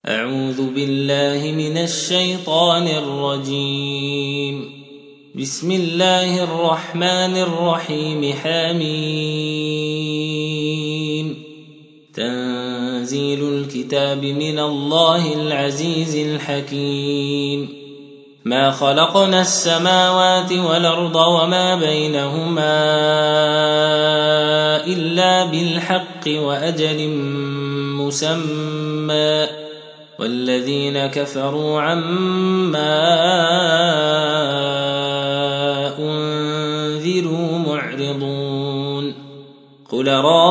أعوذ بالله من الشيطان الرجيم. بسم الله الرحمن الرحيم. حميم. تنزيل الكتاب من الله العزيز الحكيم. ما خلقنا السماوات والأرض وما بينهما إلا بالحق وأجل مسمى، والذين كفروا عما أنذروا معرضون. قل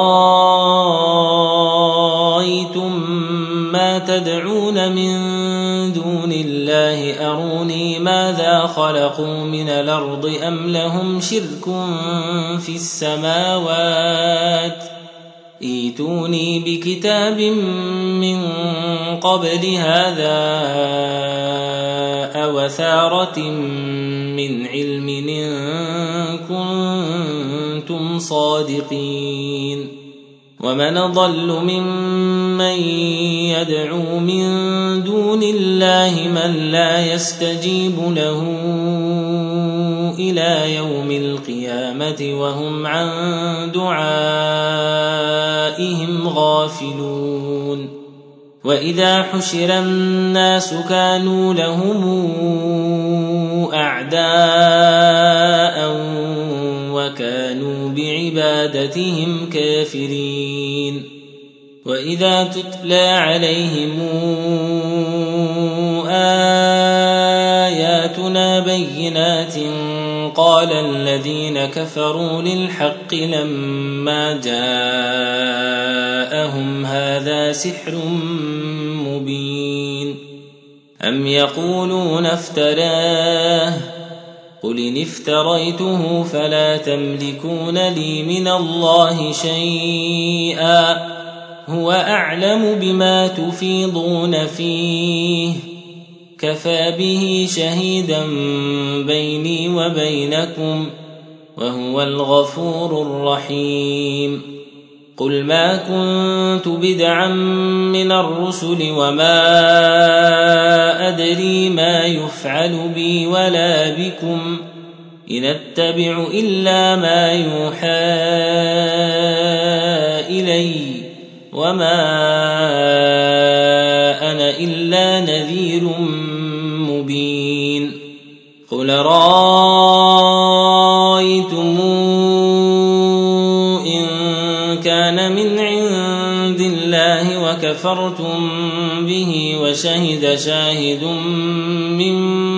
رأيتم ما تدعون من دون الله أروني ماذا خلقوا من الأرض أم لهم شرك في السماوات، ائتوني بكتاب من قبل هذا أو أثارة من علم إن كنتم صادقين. ومن ضل ممن يدعو من دون الله من لا يستجيب له إلى يوم القيامة وهم عن دعائهم غافلون. وإذا حشر الناس كانوا لهم أعداء وكانوا بعبادتهم كافرين. وإذا تتلى عليهم آياتنا بينات قال الذين كفروا للحق لما جاءهم هذا سحر مبين. أم يقولون افتراه، قل إن افتريته فلا تملكون لي من الله شيئا، هو أعلم بما تفيضون فيه، كفى به شهيدا بيني وبينكم، وهو الغفور الرحيم. قل ما كنت بدعا من الرسل وما أدري ما يفعل بي ولا بكم، إن أتبع إلا ما يوحى إلي، وما أنا إلا نذير مبين. قل رأيتم إن كان من عند الله وكفرتم به وشهد شاهد من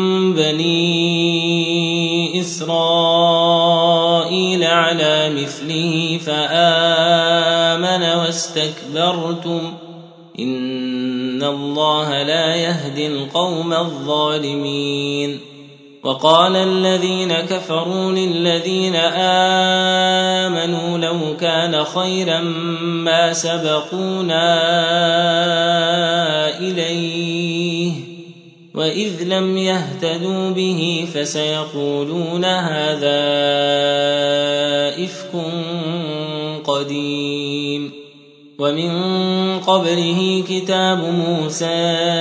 بني إسرائيل على مثله فآمن واستكبرتم، إن الله لا يهدي القوم الظالمين. وقال الذين كفروا للذين آمنوا لو كان خيرا ما سبقونا إليه، وإذ لم يهتدوا به فسيقولون هذا إفك قديم. ومن قبله كتاب موسى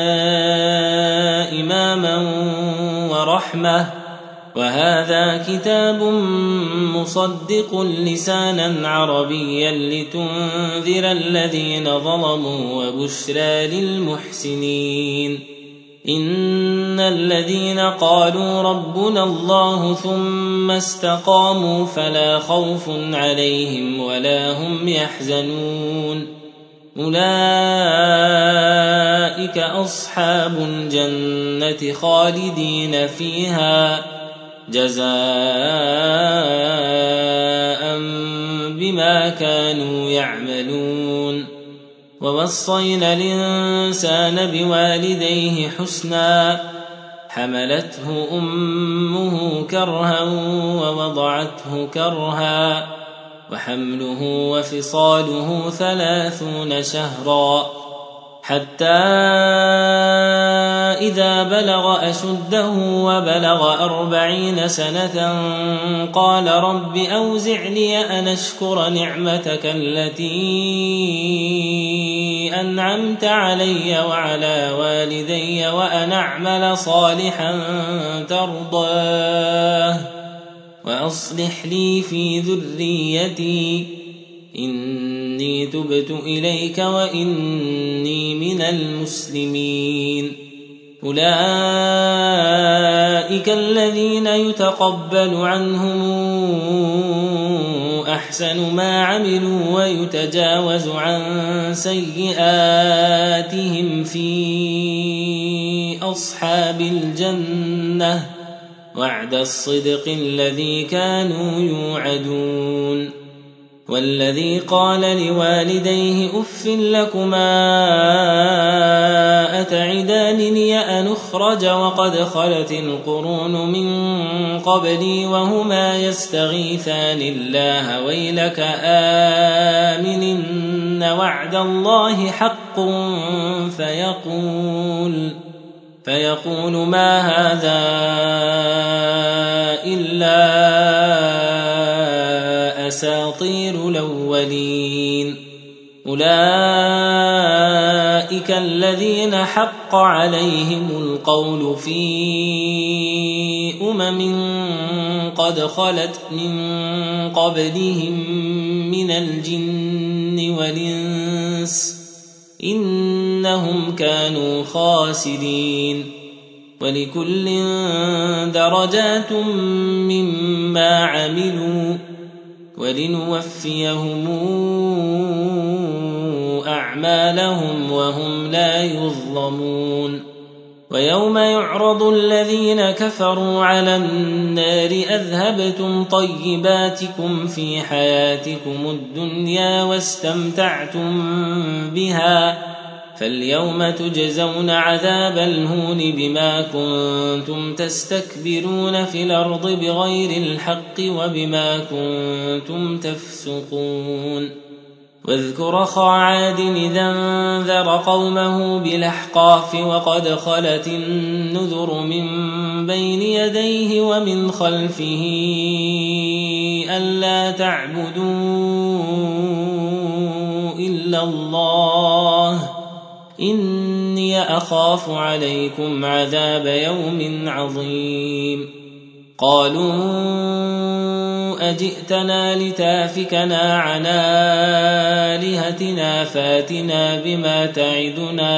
إماما ورحمة، وهذا كتاب مصدق لسانا عربيا لتنذر الذين ظلموا وبشرى للمحسنين. إن الذين قالوا ربنا الله ثم استقاموا فلا خوف عليهم ولا هم يحزنون، أولئك أصحاب الجنة خالدين فيها جزاء بما كانوا يعملون. ووصينا الإنسان بوالديه حسنا، حملته أمه كرها ووضعته كرها، وحمله وفصاله 30 شهرا، حتى إذا بلغ أشده وبلغ 40 سنة قال رب أوزعني أن أشكر نعمتك التي أنعمت علي وعلى والدي وأن أعمل صالحا ترضاه وأصلح لي في ذريتي إني تبت إليك وإني من المسلمين. أولئك الذين يتقبل عنهم أحسن ما عملوا ويتجاوز عن سيئاتهم في أصحاب الجنة وعد الصدق الذي كانوا يوعدون. والذي قال لوالديه أف لكما أتعدانني أن أخرج وقد خلت القرون من قبلي وهما يستغيثان الله ويلك آمن وعد الله حق فيقول ما هذا إلا أساطير الأولين. أولئك الذين حق عليهم القول في قد خلت من قبلهم من الجن والإنس إنهم كانوا خاسرين. ولكل درجات مما عملوا ولنوفيهم أعمالهم وهم لا يظلمون. ويوم يعرض الذين كفروا على النار أذهبتم طيباتكم في حياتكم الدنيا واستمتعتم بها فاليوم تجزون عذاب الهون بما كنتم تستكبرون في الأرض بغير الحق وبما كنتم تفسقون. واذكر أخا عاد إذا انذر قومه بالأحقاف وقد خلت النذر من بين يديه ومن خلفه ألا تعبدوا إلا الله إني أخاف عليكم عذاب يوم عظيم. قالوا أجئتنا لتافكنا عن آلهتنا فاتنا بما تعدنا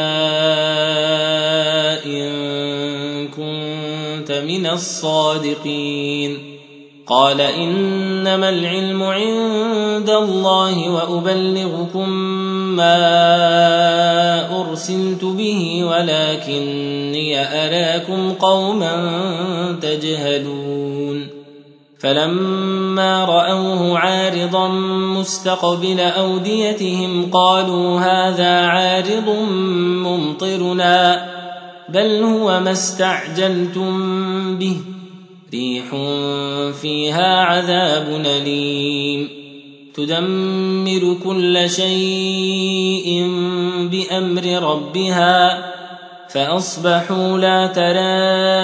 إن كنت من الصادقين. قال إنما العلم عند الله وأبلغكم ما أرسلت به ولكني أراكم قوما تجهلون. فلما رأوه عارضا مستقبل أوديتهم قالوا هذا عارض ممطرنا بل هو ما استعجلتم به ريح فيها عذاب أليم تدمر كل شيء بأمر ربها فأصبحوا لا ترى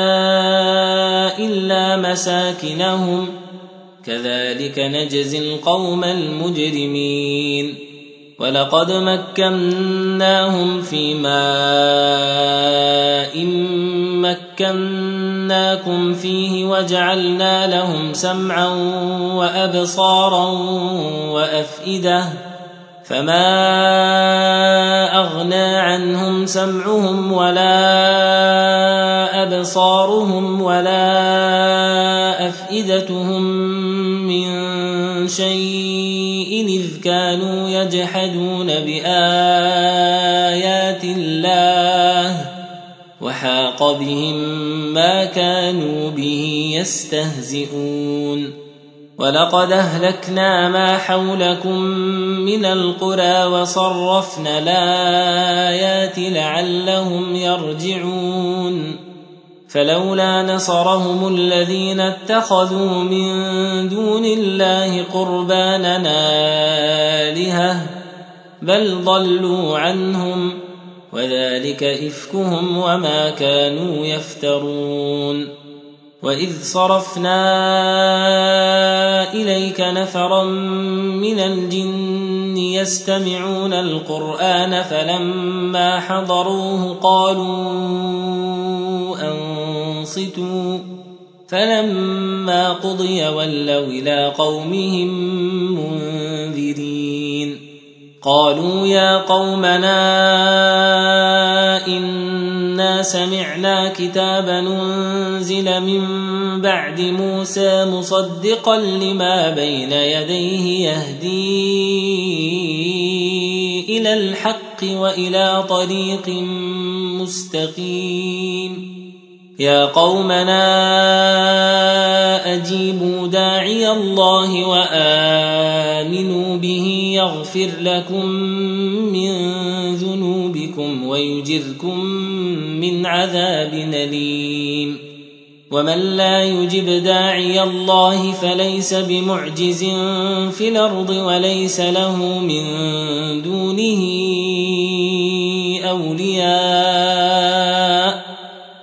إلا مساكنهم كذلك نجزي القوم المجرمين. ولقد مكناهم في ماء مكناكم فيه وجعلنا لهم سمعا وأبصارا وأفئدة فما أغنى عنهم سمعهم ولا أبصارهم ولا أفئدتهم من شيء إذ كانوا يجحدون بآيات الله وحاق بهم ما كانوا به يستهزئون. ولقد أهلكنا ما حولكم من القرى وصرفنا الآيات لعلهم يرجعون. فلولا نصرهم الذين اتخذوا من دون الله قربانا آلهة بل ضلوا عنهم وذلك إفكهم وما كانوا يفترون. وإذ صرفنا إليك نفرا من الجن يستمعون القرآن فلما حضروه قالوا أنصتوا فلما قضي ولوا إلى قومهم منذرين. قالوا يا قومنا إنا سمعنا كتابا أنزل من بعد موسى مصدقا لما بين يديه يهدي إلى الحق وإلى طريق مستقيم. يا قومنا أجيبوا داعي الله وآمنوا به يغفر لكم من ذنوبكم ويجركم من عذاب أليم. ومن لا يجب داعي الله فليس بمعجز في الأرض وليس له من دونه أولياء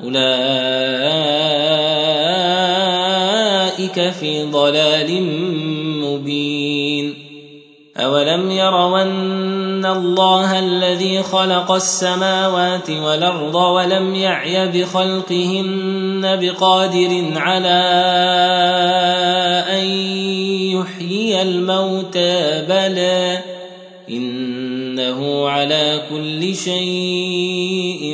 أولئك في ضلال مبين. أولم يروا أن الله الذي خلق السماوات والأرض ولم يعي بخلقهن بقادر على أن يحيي الموتى بلى إنه على كل شيء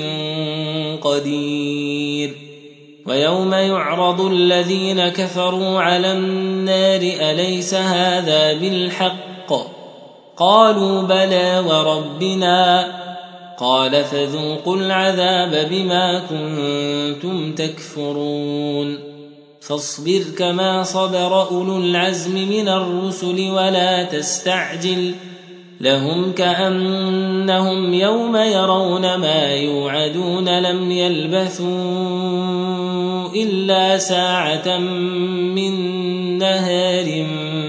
قدير. ويوم يعرض الذين كفروا على النار أليس هذا بالحق؟ قالوا بلى وربنا. قال فذوقوا العذاب بما كنتم تكفرون. فاصبر كما صبر أولو العزم من الرسل ولا تستعجل لهم كأنهم يوم يرون ما يوعدون لم يلبثوا إلا ساعة من نهار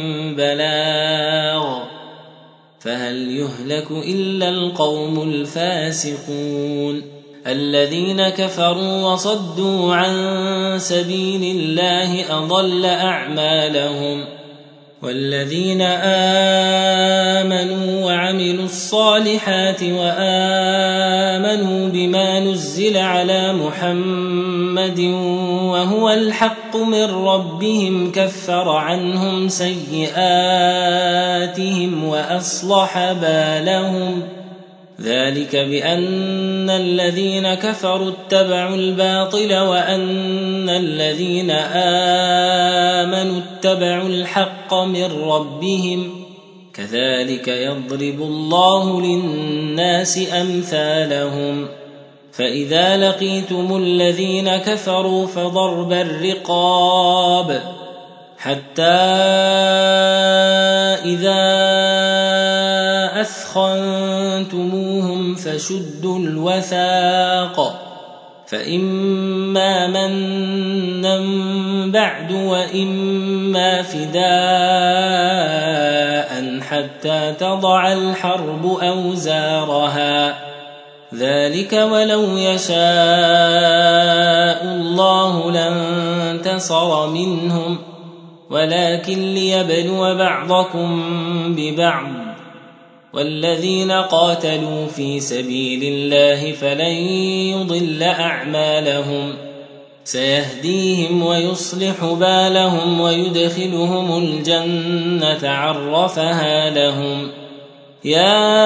بلاغ فهل يهلك إلا القوم الفاسقون الذين كفروا وصدوا عن سبيل الله أضل أعمالهم. والذين آمنوا وعملوا الصالحات وآمنوا بما نزل على محمد وهو الحق من ربهم كفر عنهم سيئاتهم وأصلح بالهم. ذلك بأن الذين كفروا اتبعوا الباطل وأن الذين آمنوا اتبعوا الحق من ربهم كذلك يضرب الله للناس أمثالهم. فإذا لقيتم الذين كفروا فضرب الرقاب حتى إذا أثخنتموهم فشدوا الوثاق فإما منا بعد وإما فداء حتى تضع الحرب أوزارها ذلك ولو يشاء الله لانتصر منهم ولكن ليبلو بعضكم ببعض والذين قاتلوا في سبيل الله فلن يضل أعمالهم سيهديهم ويصلح بالهم ويدخلهم الجنة عرفها لهم. يا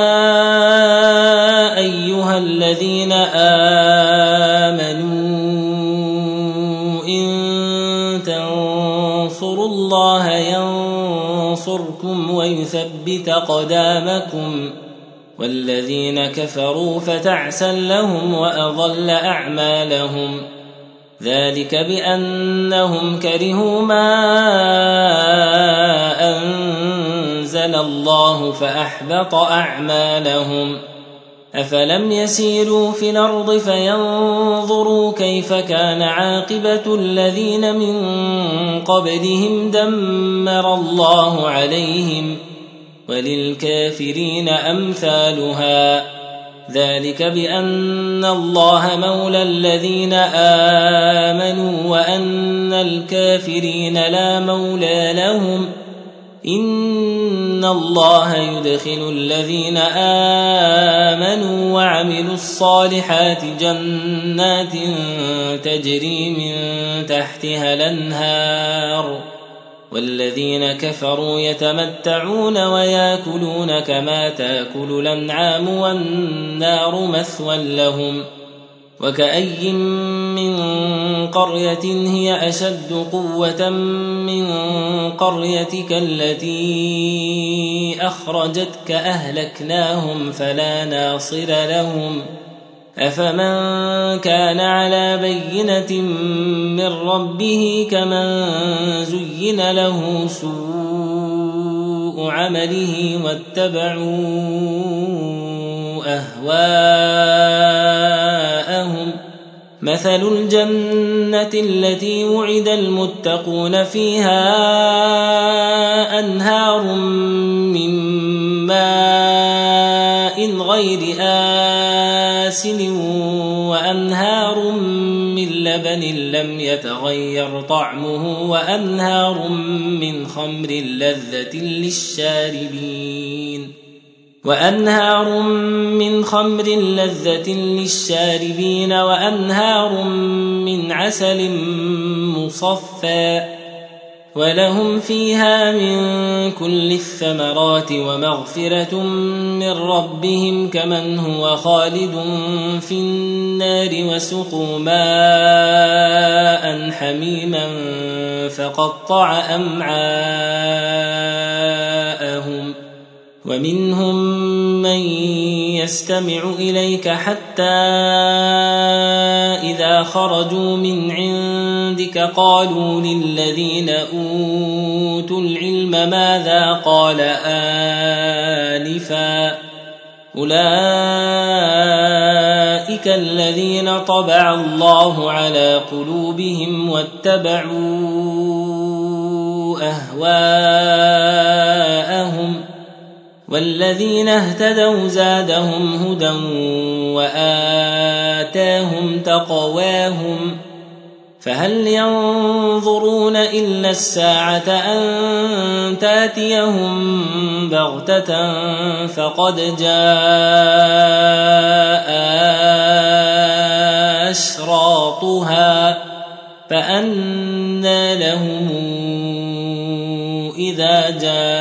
أيها الذين آمنوا إن تنصروا الله ينصركم ويثبت قدامكم والذين كفروا فتعسا لهم وأضل أعمالهم. ذلك بأنهم كرهوا ما أنزل الله فأحبط أعمالهم. أفلم يسيروا في الأرض فينظروا كيف كان عاقبة الذين من قبلهم دمر الله عليهم وللكافرين أمثالها ذلك بأن الله مولى الذين آمنوا وأن الكافرين لا مولى لهم إن الله يدخل الذين آمنوا وعملوا الصالحات جنات تجري من تحتها الأنهار والذين كفروا يتمتعون ويأكلون كما تأكل الأنعام والنار مثوى لهم وكأي من قرية هي أشد قوة من قريتك التي أخرجتك أهلكناهم فلا ناصر لهم أفمن كان على بينة من ربه كمن زين له سوء عمله واتبعوا أهواءهم مثل الجنة التي وعد المتقون فيها أنهار من ماء غير آسن وأنهار من لبن لم يتغير طعمه وأنهار من خمر لذة للشاربين وأنهار من عسل مصفى ولهم فيها من كل الثمرات ومغفرة من ربهم كمن هو خالد في النار وسقوا ماء حميما فقطع أمعاءهم ومنهم من يستمع إليك حتى إذا خرجوا من عندك قالوا للذين أوتوا العلم ماذا قال آنفا أولئك الذين طبع الله على قلوبهم واتبعوا أهواءهم والذين اهتدوا زادهم هدى وآتاهم تقواهم فهل ينظرون إلا الساعة أن تأتيهم بغتة فقد جاء أشراطها فأنى لهم إذا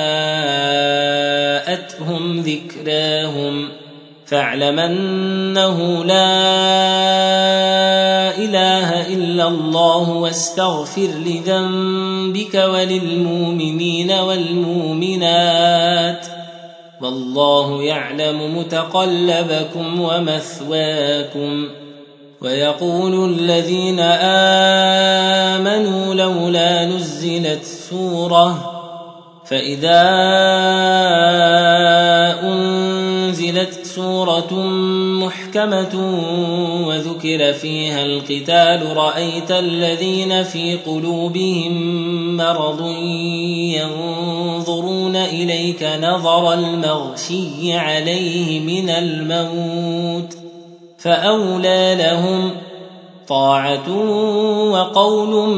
جاءتهم ذكراهم فاعلم أنه لا إله إلا الله واستغفر لذنبك وللمؤمنين والمؤمنات والله يعلم متقلبكم ومثواكم ويقول الذين آمنوا لولا نزلت سورة فإذا أنزلت سورة محكمة وذكر فيها القتال رأيت الذين في قلوبهم مرض ينظرون إليك نظر المغشي عليه من الموت فأولى لهم طاعة وقول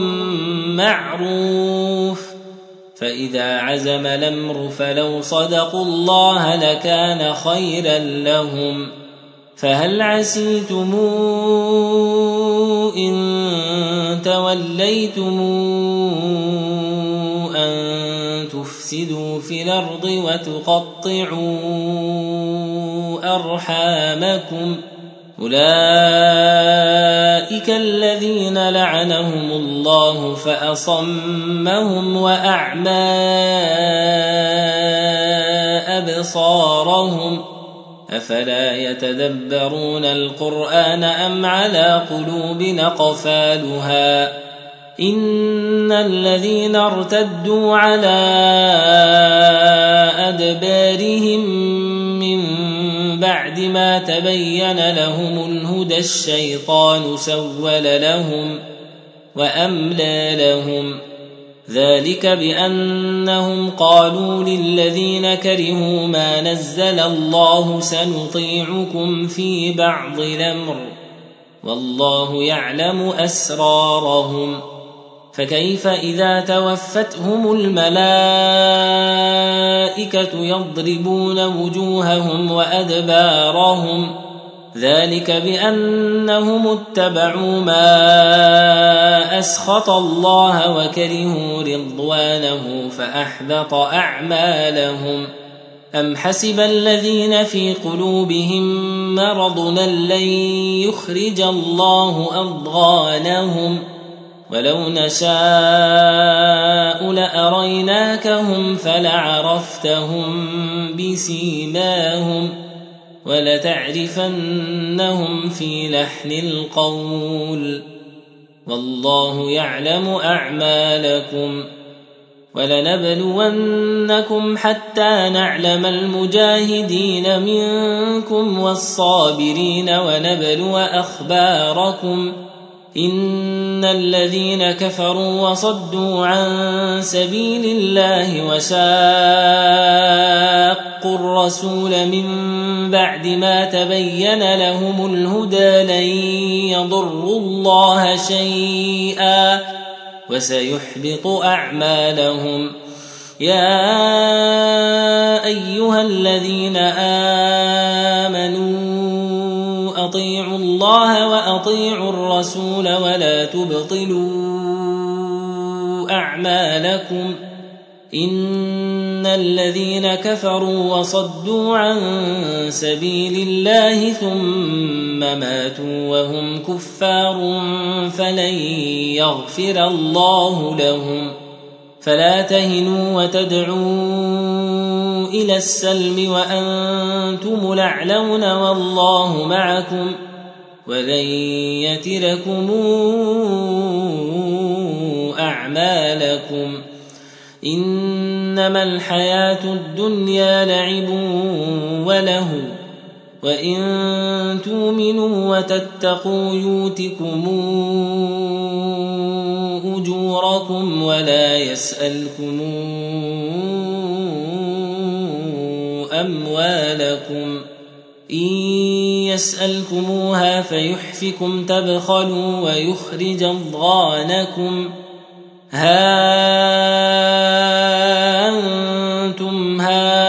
معروف فإذا عزم الأمر فلو صدقوا الله لكان خيرا لهم فهل عسيتم إن توليتم أن تفسدوا في الأرض وتقطعوا أرحامكم أولئك الذين لعنهم الله فأصمهم وأعمى أبصارهم أفلا يتدبرون القرآن أم على قلوب أقفالها إن الذين ارتدوا على أدبارهم من بعد ما تبين لهم الهدى الشيطان سول لهم وأملى لهم ذلك بأنهم قالوا للذين كرهوا ما نزل الله سنطيعكم في بعض الأمر والله يعلم أسرارهم فكيف إذا توفتهم الملائكة يضربون وجوههم وأدبارهم ذلك بأنهم اتبعوا ما أسخط الله وكرهوا رضوانه فأحبط أعمالهم أم حسب الذين في قلوبهم مرض لن يخرج الله أضغانهم ولو نشاء لأريناكهم فلعرفتهم بسيماهم ولتعرفنهم في لحن القول والله يعلم أعمالكم ولنبلونكم حتى نعلم المجاهدين منكم والصابرين ونبلو أخباركم إن الذين كفروا وصدوا عن سبيل الله وشاقوا الرسول من بعد ما تبين لهم الهدى لن يضروا الله شيئا وسيحبط أعمالهم يا أيها الذين آمنوا أطيعوا الله وأطيعوا الرسول ولا تبطلوا أعمالكم إن الذين كفروا وصدوا عن سبيل الله ثم ماتوا وهم كفار فلن يغفر الله لهم فلا تهنوا وتدعوا إلى السلم وأنتم الأعلون والله معكم ولن يتركم أعمالكم إنما الحياة الدنيا لعب وله وإن تؤمنوا وتتقوا يؤتكم أجوركم ولا يسألكم أموالكم إن يسألكموها فيحفكم تبخلوا ويخرج أضغانكم ها أنتم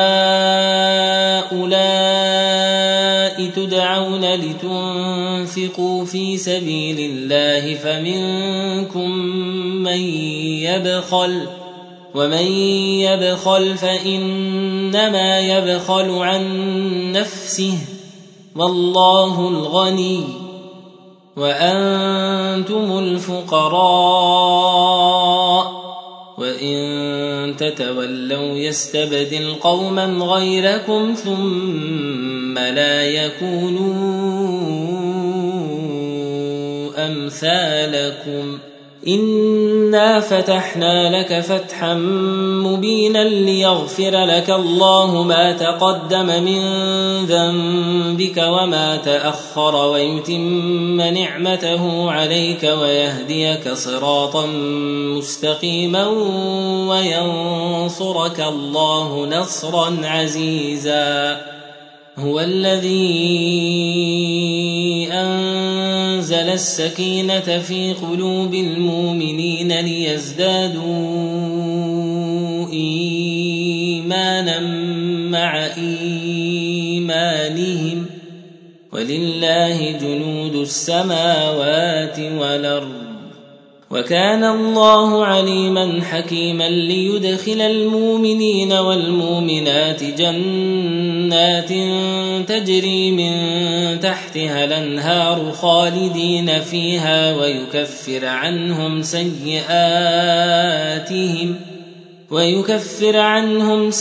هؤلاء تدعون لتنفقوا في سبيل الله فمنكم من يبخل ومن يبخل فإنما يبخل عن نفسه والله الغني وأنتم الفقراء وإن تتولوا يستبدل قوما غيركم ثم لا يكونوا أمثالكم إنا فتحنا لك فتحا مبينا ليغفر لك الله ما تقدم من ذنبك وما تأخر ويتم نعمته عليك ويهديك صراطا مستقيما وينصرك الله نصرا عزيزا هو الذي أنزل السكينة في قلوب المؤمنين ليزدادوا إيمانا مع إيمانهم ولله جنود السماوات والأرض وكان الله عليما حكيما ليدخل المؤمنين والمؤمنات جنات تجري من تحتها الأنهار خالدين فيها ويكفر عنهم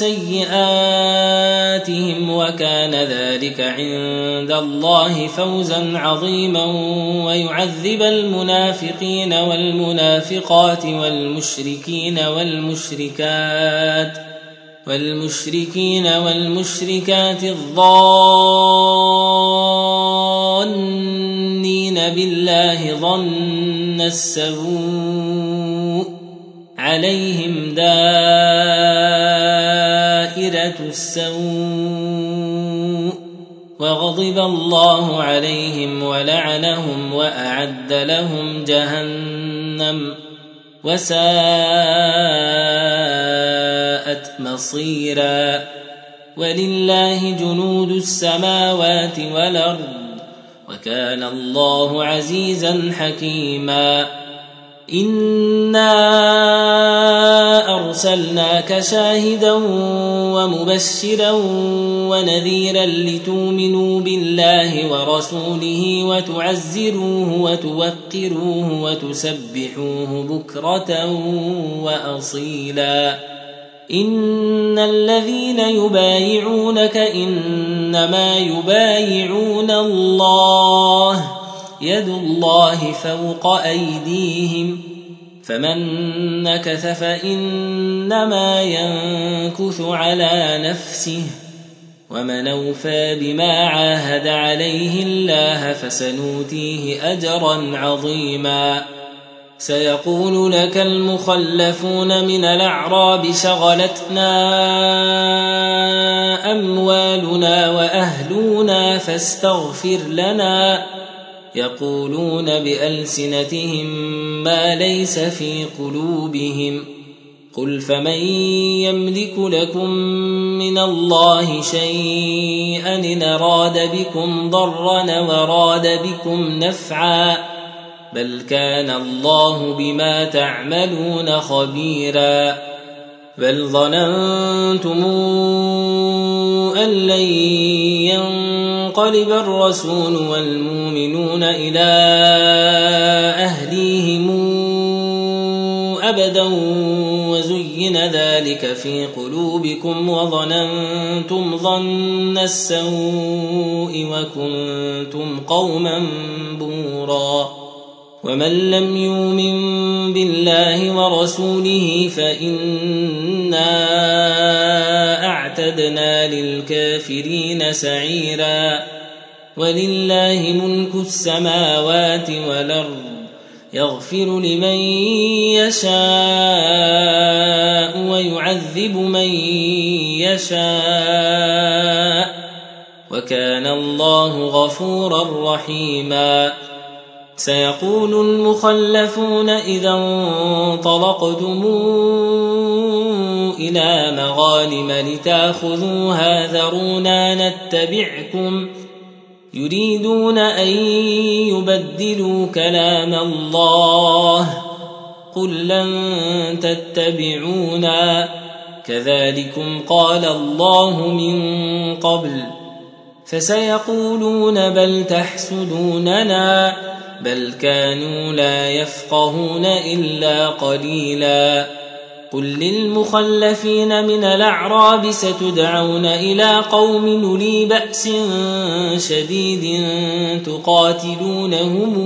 سيئاتهم وكان ذلك عند الله فوزا عظيما ويعذب المنافقين والمنافقات والمشركات الظانين بالله ظن السوء عليهم السوء وغضب الله عليهم ولعنهم وأعد لهم جهنم وساءت مصيرا ولله جنود السماوات والأرض وكان الله عزيزا حكيما إنا أرسلناك شاهدا ومبشرا ونذيرا لتؤمنوا بالله ورسوله وتعزروه وتوقروه وتسبحوه بكرة وأصيلا إن الذين يبايعونك إنما يبايعون الله يد الله فوق أيديهم فمن نكث فإنما ينكث على نفسه ومن أوفى بما عاهد عليه الله فسنؤتيه أجرا عظيما سيقول لك المخلفون من الأعراب شغلتنا أموالنا وأهلنا فاستغفر لنا يقولون بألسنتهم ما ليس في قلوبهم قل فمن يملك لكم من الله شيئا إن أراد بكم ضرا وراد بكم نفعا بل كان الله بما تعملون خبيرا بل ظننتم أن لن ينقلب الرسول والمؤمنون إلى أهليهم أبدا وزين ذلك في قلوبكم وظننتم ظن السوء وكنتم قوما بورا ومن لم يؤمن بالله ورسوله فإنا أعتدنا للكافرين سعيرا ولله ملك السماوات والأرض يغفر لمن يشاء ويعذب من يشاء وكان الله غفورا رحيما سيقول المخلفون إذا انطلقتم إلى مغانم لتأخذوها ذرونا نتبعكم يريدون أن يبدلوا كلام الله قل لن تتبعونا كذلكم قال الله من قبل فسيقولون بل تحسدوننا بل كانوا لا يفقهون إلا قليلا قل للمخلفين من الأعراب ستدعون إلى قوم أولي بأس شديد تقاتلونهم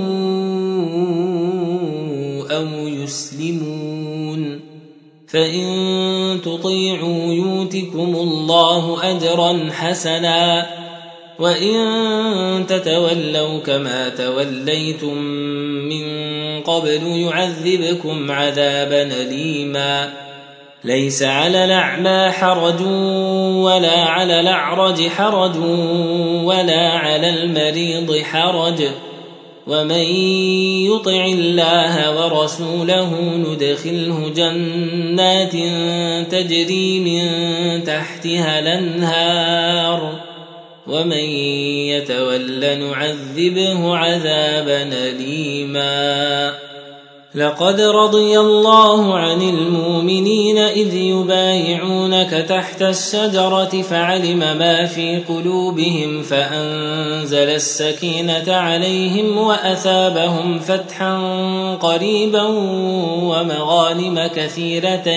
أو يسلمون فإن تطيعوا يؤتكم الله أجرا حسنا وإن تتولوا كما توليتم من قبل يعذبكم عذابا أليما ليس على الأعمى حرج ولا على الأعرج حرج ولا على المريض حرج ومن يطع الله ورسوله ندخله جنات تجري من تحتها الأنهار ومن يتول نعذبه عذابا أليما لقد رضي الله عن المؤمنين إذ يبايعونك تحت الشجرة فعلم ما في قلوبهم فأنزل السكينة عليهم وأثابهم فتحا قريبا ومغانم كثيرة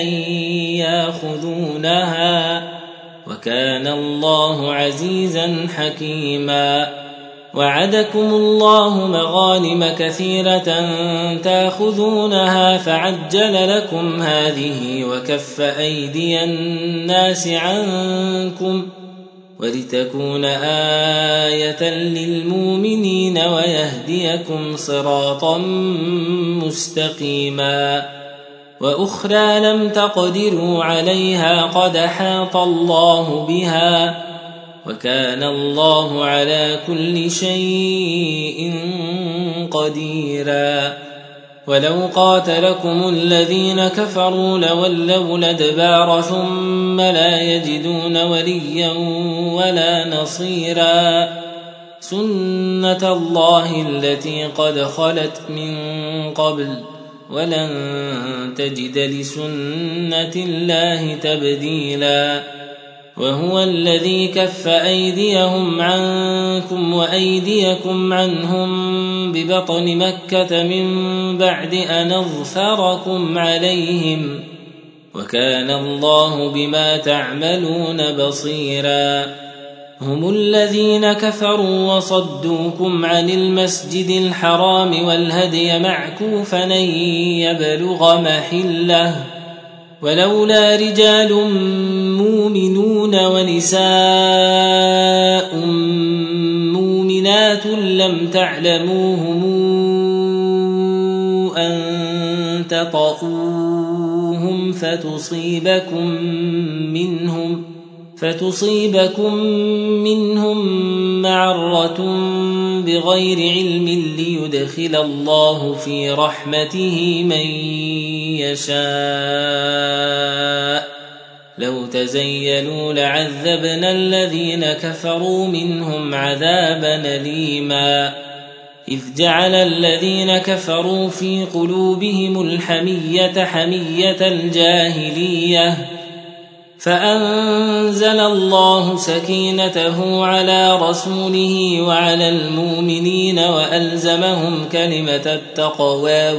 ياخذونها وكان الله عزيزا حكيما وعدكم الله مغانم كثيرة تاخذونها فعجل لكم هذه وكف أيدي الناس عنكم ولتكون آية للمؤمنين ويهديكم صراطا مستقيما وأخرى لم تقدروا عليها قد أحاط الله بها وكان الله على كل شيء قديرا ولو قاتلكم الذين كفروا لولوا الأدبار ثم لا يجدون وليا ولا نصيرا سنة الله التي قد خلت من قبل ولن تجد لسنة الله تبديلا وهو الذي كف أيديهم عنكم وأيديكم عنهم ببطن مكة من بعد أن أظفركم عليهم وكان الله بما تعملون بصيرا هم الذين كفروا وصدوكم عن المسجد الحرام والهدي معكوفا أن يبلغ محله ولولا رجال مؤمنون ونساء مؤمنات لم تعلموهم أن تطؤوهم فتصيبكم منهم معرة بغير علم ليدخل الله في رحمته من يشاء لو تزيلوا لعذبنا الذين كفروا منهم عذابا أليما إذ جعل الذين كفروا في قلوبهم الحمية حمية الجاهلية فأنزل الله سكينته على رسوله وعلى المؤمنين وألزمهم كلمة التقوى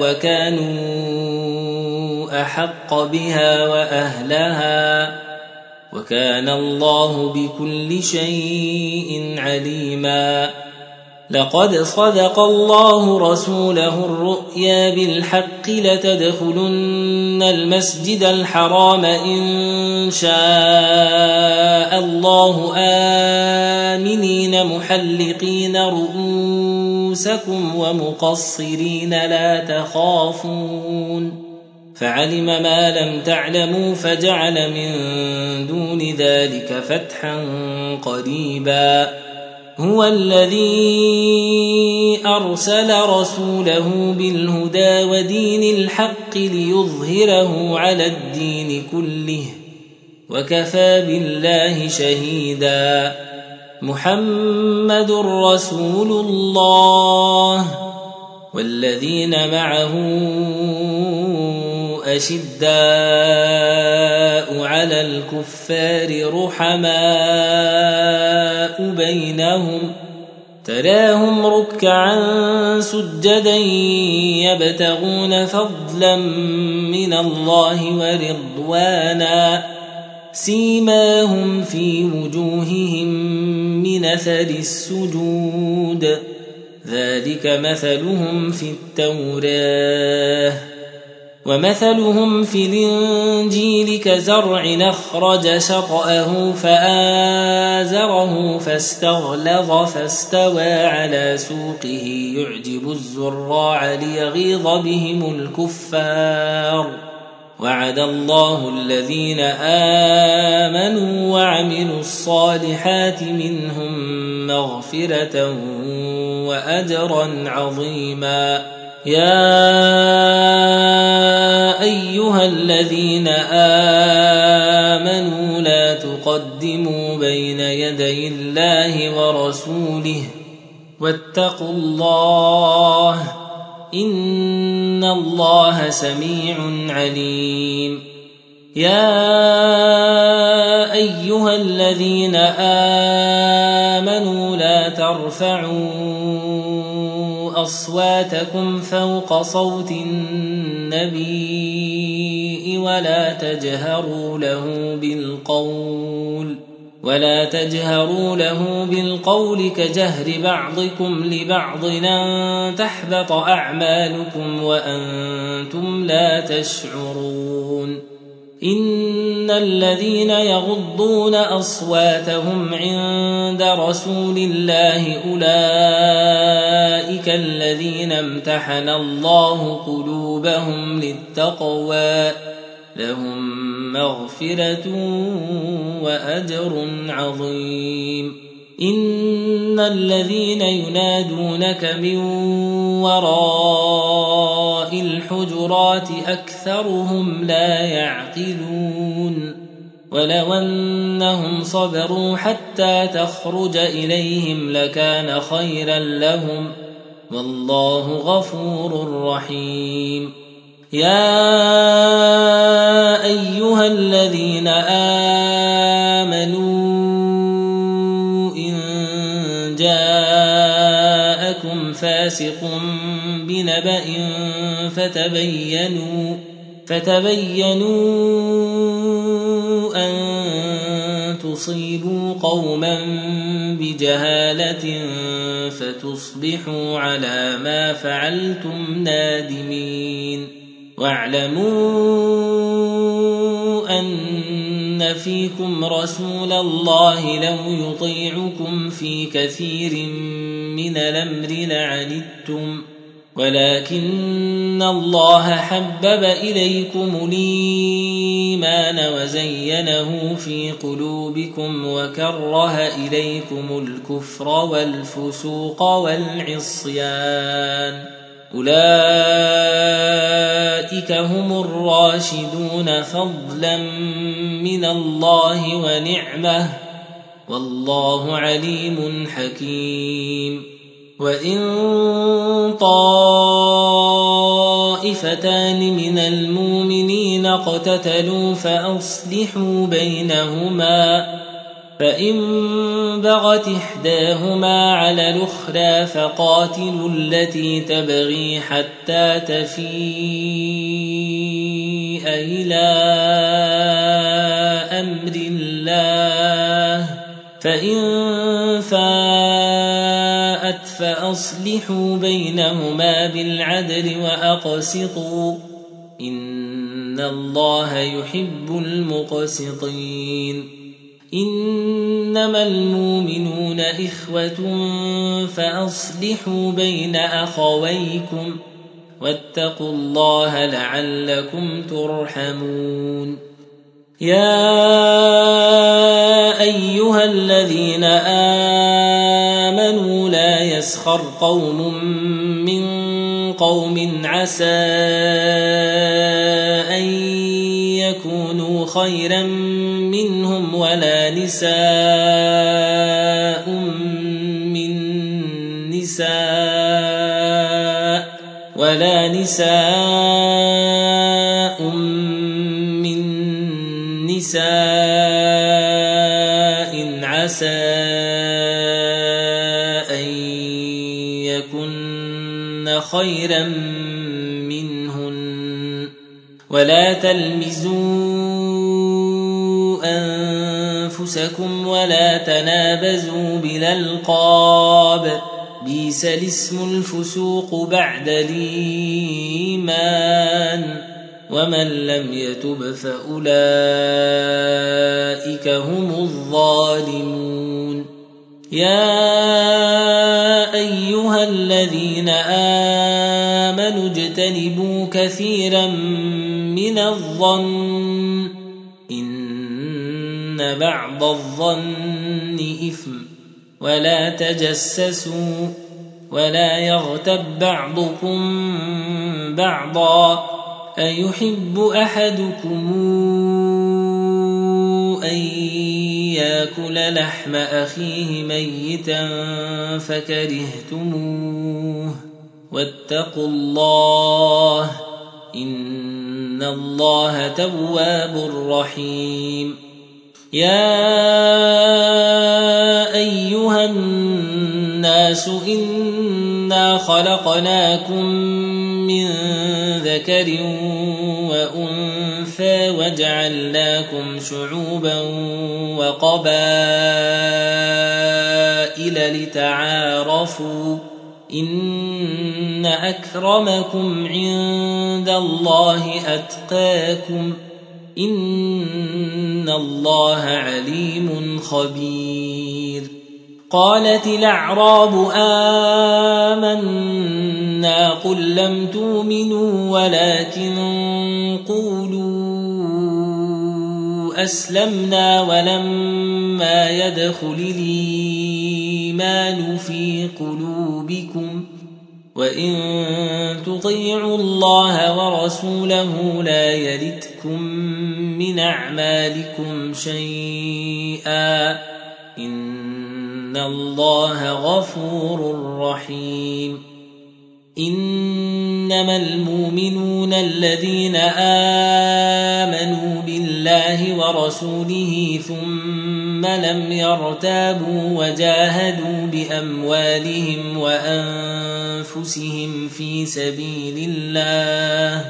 وكانوا أحق بها وأهلها وكان الله بكل شيء عليما لقد صدق الله رسوله الرؤيا بالحق لتدخلن المسجد الحرام إن شاء الله آمنين محلقين رؤوسكم ومقصرين لا تخافون فعلم ما لم تعلموا فجعل من دون ذلك فتحا قريبا هو الذي أرسل رسوله بالهدى ودين الحق ليظهره على الدين كله وكفى بالله شهيدا محمد رسول الله والذين معه أشداء على الكفار رحماء بينهم تراهم ركعا سجدا يبتغون فضلا من الله ورضوانا سيماهم في وجوههم من أثر السجود ذلك مثلهم في التوراة ومثلهم في الإنجيل كزرع أخرج شطأه فآزره فاستغلظ فاستوى على سوقه يعجب الزراع ليغيظ بهم الكفار وعد الله الذين آمنوا وعملوا الصالحات منهم مغفرة وأجرا عظيما يا أيها الذين آمنوا لا تقدموا بين يدي الله ورسوله واتقوا الله إن الله سميع عليم يا أيها الذين آمنوا لا ترفعوا أصواتكم فوق صوت النبي ولا تجهروا له بالقول كجهر بعضكم لبعض أن تحبط أعمالكم وأنتم لا تشعرون إن الذين يغضون أصواتهم عند رسول الله أولئك الذين الذين امتحن الله قلوبهم للتقوى لهم مغفرة وأجر عظيم إن الذين ينادونك من وراء الحجرات أكثرهم لا يعقلون ولو أنهم صبروا حتى تخرج إليهم لكان خيرا لهم والله غفور رحيم يا أيها الذين آمنوا إن جاءكم فاسق بنبأ فتبينوا أن تصيبوا قوما بجهالة فتصبحوا على ما فعلتم نادمين واعلموا أن فيكم رسول الله لو يطيعكم في كثير من الأمر لعنتم ولكن الله حبب إليكم الإيمان وزينه في قلوبكم وكره إليكم الكفر والفسوق والعصيان أولئك هم الراشدون فضلا من الله ونعمه والله عليم حكيم وإن طائفتان من المؤمنين اقتتلوا فأصلحوا بينهما فإن بغت إحداهما على الأخرى فقاتلوا التي تبغي حتى تفيء إلى أمر الله فإن فاءت فأصلحوا بينهما بالعدل وأقسطوا إن الله يحب المقسطين إنما المؤمنون إخوة فأصلحوا بين أخويكم واتقوا الله لعلكم ترحمون يا أيها الذين آمنوا لا يسخر قوم من قوم عسى أن يكونوا خيرا منهم ولا نساء من نساء عسى أن يكن خيرا منهن ولا تلمزوا أنفسكم ولا تنابزوا بالألقاب بئس الاسم الفسوق بعد الإيمان ومن لم يتب فأولئك هم الظالمون يا أيها الذين آمنوا اجتنبوا كثيرا من الظن إن بعض الظن إثم ولا تجسسوا ولا يغتب بعضكم بعضا أيحب أحدكم أن يأكل لحم أخيه ميتا فكرهتموه واتقوا الله إن الله تواب رحيم يا أيها الناس إنا خلقناكم من ذكر وأنثى وجعلناكم شعوبا وقبائل لتعارفوا إن أكرمكم عند الله أتقاكم إن الله عليم خبير قالت الأعراب آمنا منا قل لم تؤمنوا ولكن قولوا أسلمنا ولما يدخل الإيمان في قلوبكم وإن تطيعوا الله ورسوله لا يلتكم من أعمالكم شيئا إن الله غفور رحيم إنما المؤمنون الذين آمنوا بالله ورسوله ثم لم يرتابوا وجاهدوا بأموالهم وأنفسهم في سبيل الله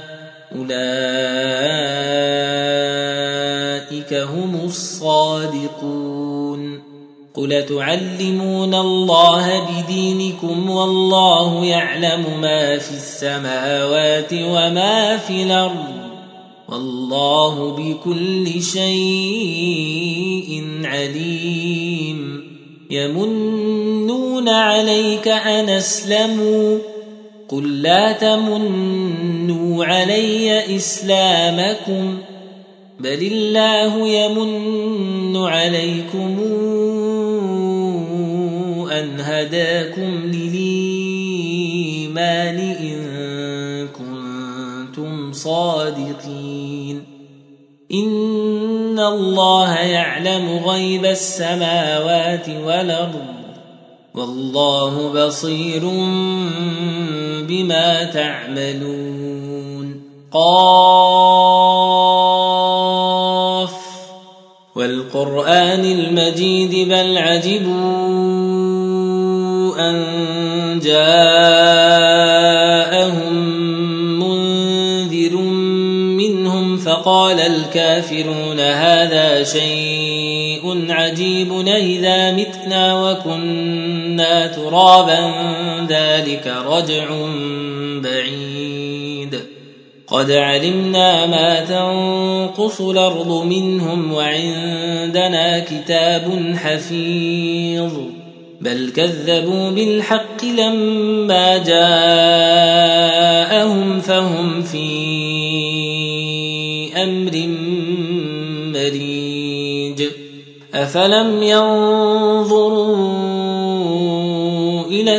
أولئك هم الصادقون قل تعلمون الله بدينكم والله يعلم ما في السماوات وما في الأرض والله بكل شيء عليم يمنون عليك أن أسلموا قل لا تمنوا علي إسلامكم بل الله يمن عليكم أن هداكم للإيمان إن كنتم صادقين إن الله يعلم غيب السماوات والأرض والله بصير بما تعملون قاف والقرآن المجيد بل عجبوا أن جاءهم منذر منهم فقال الكافرون هذا شيء عجيب إذا متنا وكنا ترابا ذلك رجع بعيد قد علمنا ما تنقص الأرض منهم وعندنا كتاب حفيظ بل كذبوا بالحق لما جاءهم فهم في أمر مريج أفلم ينظروا إلى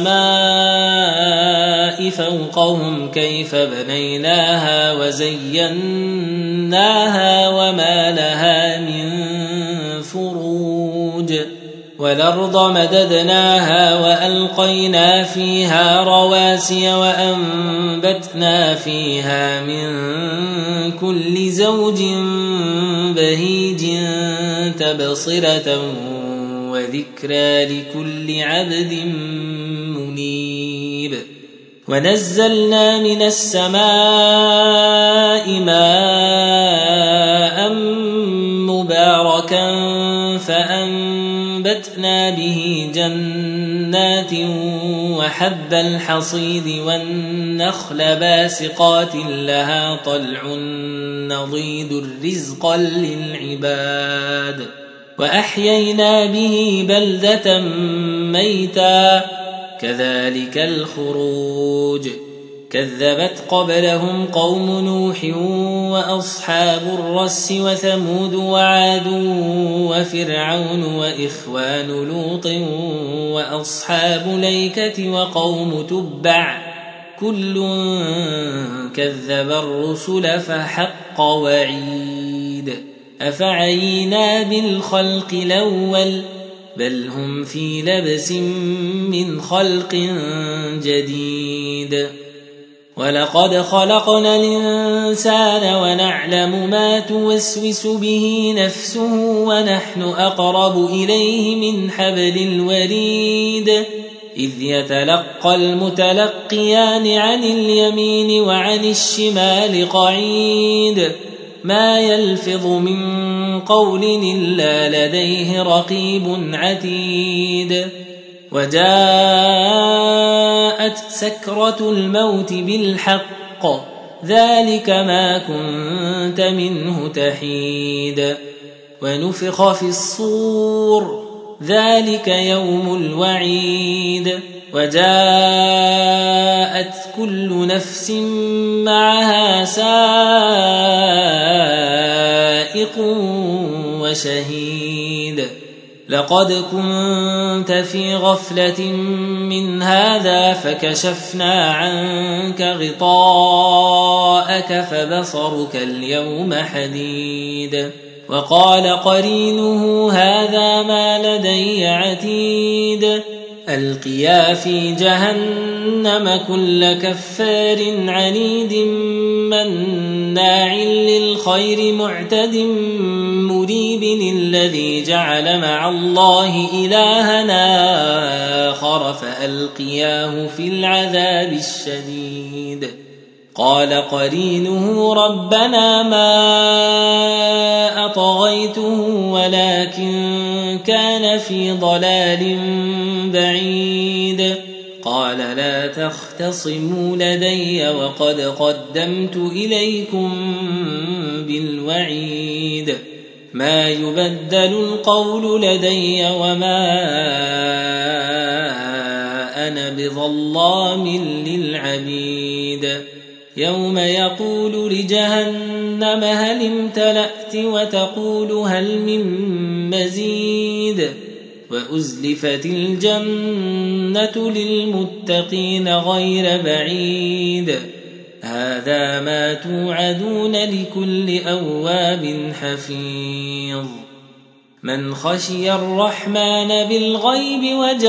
السماء فوقهم كيف بنيناها وزيناها وما لها من فروج والأرض مددناها وألقينا فيها رواسي وأنبتنا فيها من كل زوج بهيج تبصرة وذكرى لكل عبد منيب ونزلنا من السماء ماء مباركا فأنبتنا به جنات وحب الحصيد والنخل باسقات لها طلع نضيد رزقا للعباد وأحيينا به بلدة ميتا كذلك الخروج كذبت قبلهم قوم نوح وأصحاب الرس وثمود وعاد وفرعون وإخوان لوط وأصحاب ليكة وقوم تبع كل كذب الرسل فحق وعيد أفعينا بالخلق الأول بل هم في لبس من خلق جديد ولقد خلقنا الإنسان ونعلم ما توسوس به نفسه ونحن أقرب إليه من حبل الوريد إذ يتلقى المتلقيان عن اليمين وعن الشمال قعيد ما يلفظ من قول إلا لديه رقيب عتيد وجاءت سكرة الموت بالحق ذلك ما كنت منه تحيد ونفخ في الصور ذلك يوم الوعيد وجاءت وجاءت كل نفس معها سائق وشهيد لقد كنت في غفلة من هذا فكشفنا عنك غطاءك فبصرك اليوم حديد وقال قرينه هذا ما لدي عتيد ألقيا في جهنم كل كفار عنيد مناع للخير معتد مريب الذي جعل مع الله إلهنا آخر فألقياه في العذاب الشديد قال قرينه ربنا ما أطغيته ولكن كان في ضلال بعيد قال لا تختصموا لدي وقد قدمت إليكم بالوعيد ما يبدل القول لدي وما أنا بظلام للعبيد يوم يقول لجهنم هل امتلأت وتقول هل من مزيد وأزلفت الجنة للمتقين غير بعيد هذا ما توعدون لكل أواب حفيظ من خشي الرحمن بالغيب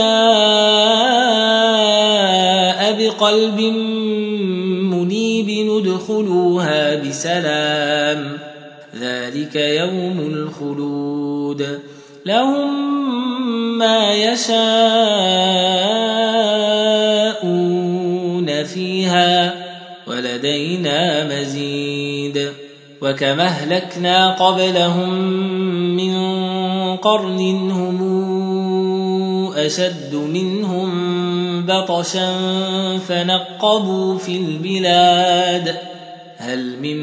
وجاء بقلب منيب ندخلوها بسلام ذلك يوم الخلود لهم ما يشاءون فيها ولدينا مزيد وكما أهلكنا قبلهم من قرن هم أشد منهم بطشا فنقبوا في البلاد هل من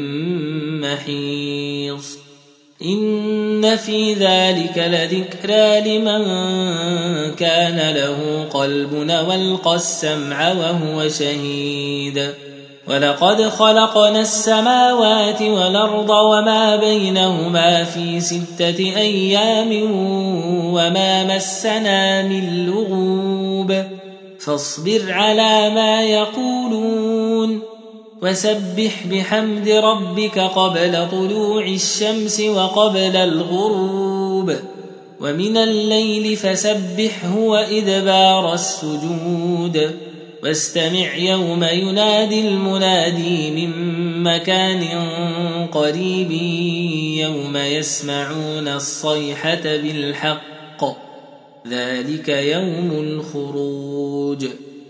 محيص إن في ذلك لذكرى لمن كان له قلب والقى السمع وهو شهيد ولقد خلقنا السماوات والأرض وما بينهما في 6 أيام وما مسنا من لغوب فاصبر على ما يقولون وسبح بحمد ربك قبل طلوع الشمس وقبل الغروب ومن الليل فسبحه وإدبار السجود واستمع يوم ينادي المنادي من مكان قريب يوم يسمعون الصيحة بالحق ذلك يوم الخروج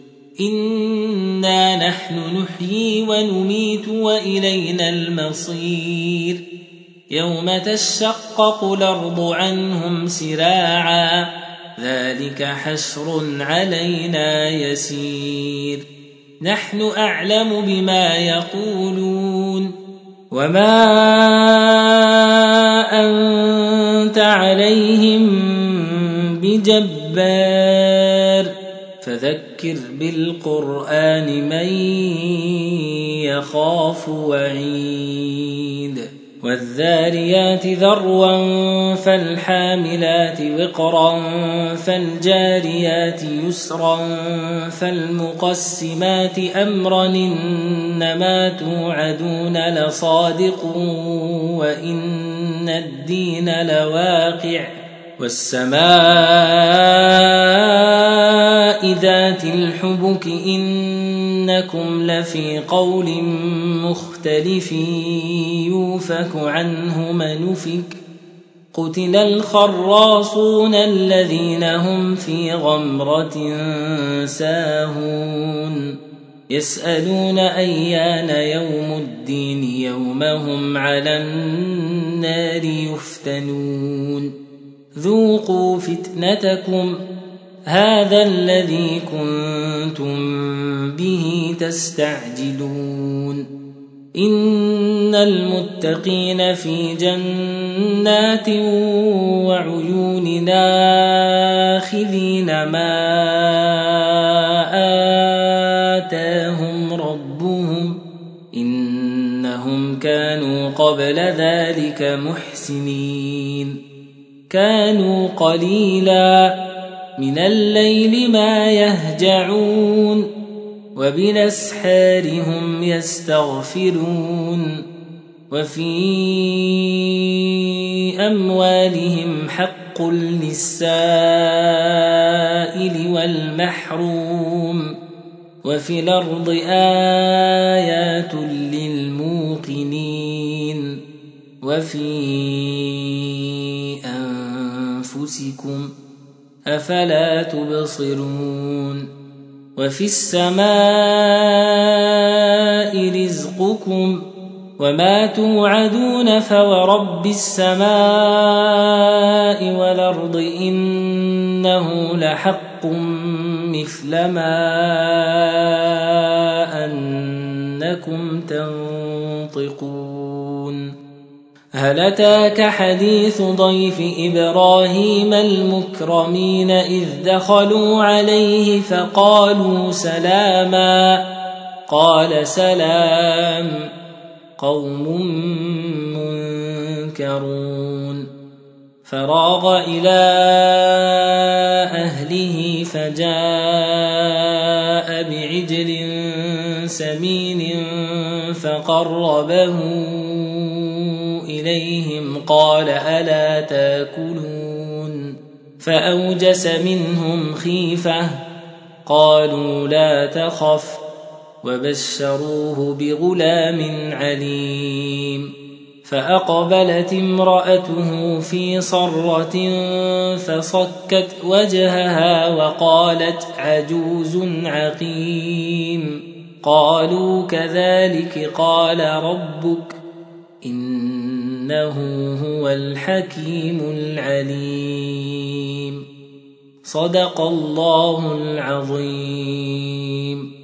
إنا نحن نحيي ونميت وإلينا المصير يوم تشقق الأرض عنهم سراعا ذلك حشر علينا يسير نحن أعلم بما يقولون وما أنت عليهم بجبار فذكر بالقرآن من يخاف وعيد والذاريات ذروا فالحاملات وقرا فالجاريات يسرا فالمقسمات أمرا إنما توعدون لصادق وإن الدين لواقع والسماء ذات الحبك إنكم لفي قول مختلف يوفك عنه من أفك قتل الخراصون الذين هم في غمرة ساهون يسألون أيان يوم الدين يوم هم على النار يفتنون ذوقوا فتنتكم هذا الذي كنتم به تستعجلون إن المتقين في جنات وعيون آخذين ما آتاهم إنهم كانوا قبل ذلك محسنين كانوا قليلا من الليل ما يهجعون وبالأسحار هم يستغفرون وفي أموالهم حق للسائل والمحروم وفي الأرض آيات للموقنين وفي أنفسكم أفلا تبصرون وفي السماء رزقكم وما توعدون فورب السماء والأرض إنه لحق مثل ما أنكم تنطقون هل أتاك حديث ضيف إبراهيم المكرمين إذ دخلوا عليه فقالوا سلاما قال سلام قوم منكرون فراغ إلى أهله فجاء بعجل سمين فقربه إليهم قال ألا تاكلون فأوجس منهم خيفة قالوا لا تخف وبشروه بغلام عليم فأقبلت امرأته في صرة فصكت وجهها وقالت عجوز عقيم قالوا كذلك قال ربك إنه هو الحكيم العليم صدق الله العظيم.